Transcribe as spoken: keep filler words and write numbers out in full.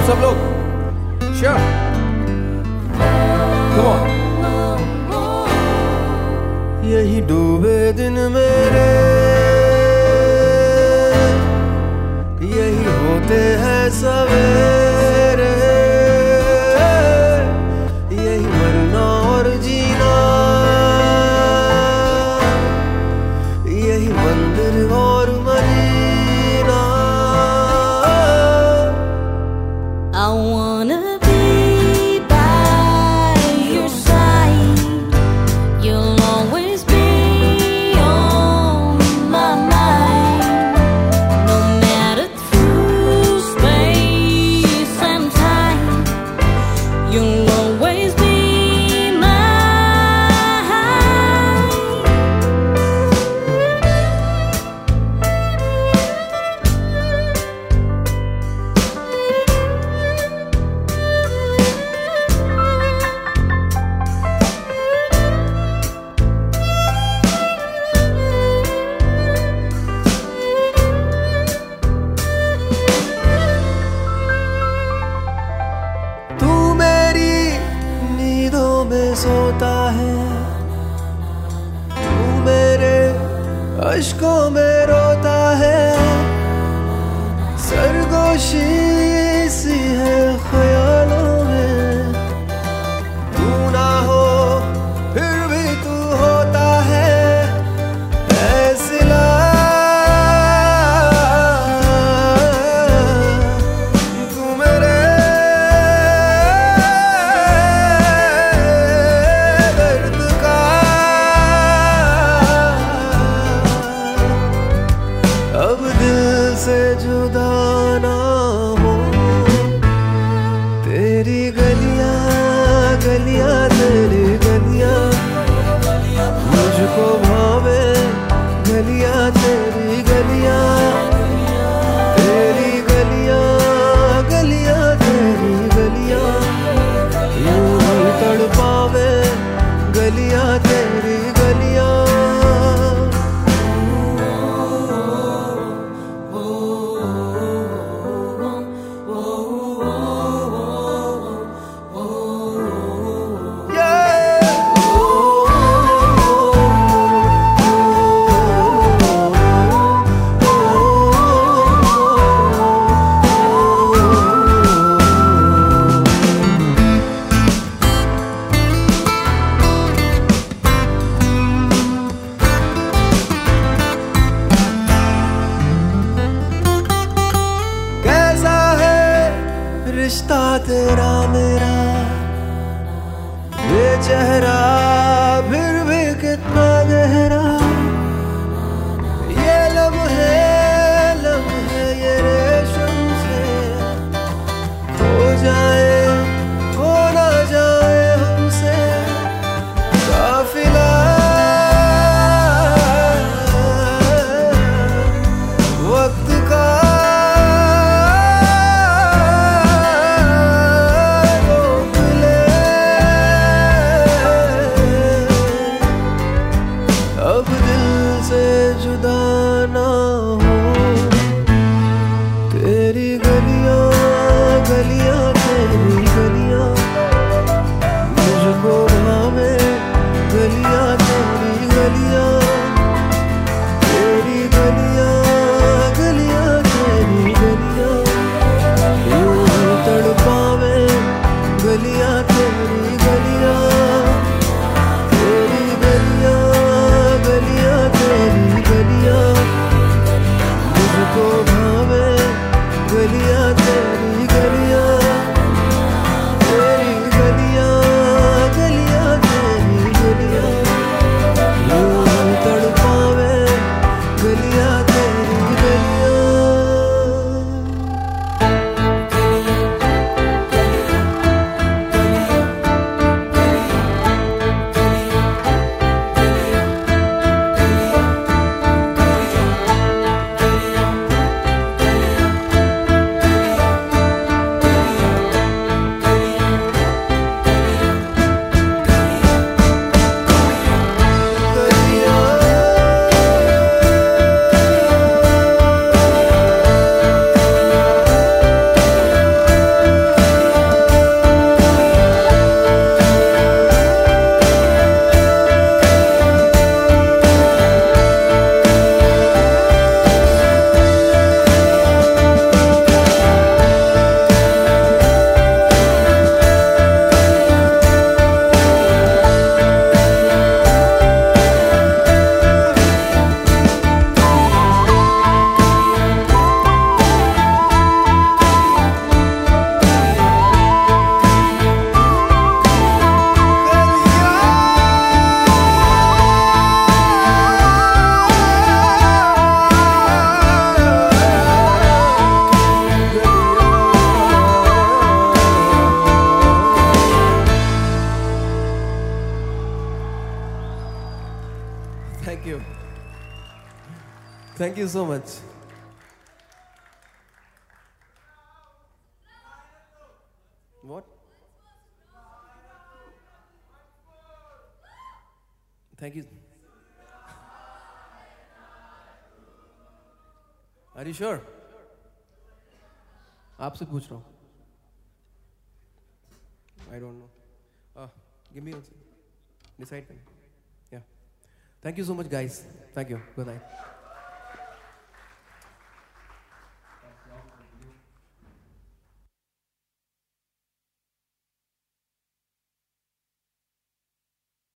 सब लोग Sure. Come on. यही डूबे दिन मेरे, यही होते हैं सवेरे, यही मरना और जीना, यही मंदिर और Medina. I wanna be by your side. You'll always be on my mind. No matter through space and time, you'll always be mine. तू मेरी नींदों में सोता है, तू मेरे अश्कों में रोता है, सरगोशी सी है ख्यालों में। तू ना हो फिर भी तू होता है, फैसला तू मेरे दर्द का। अब दिल से जुदा ना हो, तेरी गलियां गलियां तेरी गलियां मुझको भावे, गलियां तेरी गलियां, तेरी गलियां गलियां तेरी गलियां यूं ही तड़पावे, गलियां तेरी गलियां। रिश्ता तेरा मेरा, ये चेहरा फिर भी कितना गहरा, ये लम्हे लम्हे ये रेशम से हो जाए हो ना जाए हमसे काफिला। वक्त का Thank you so much. What? Thank you. Are you sure? आपसे पूछ रहा हूँ. I don't know. Uh, give me one second. Decide. Yeah. Thank you so much, guys. Thank you. Good night.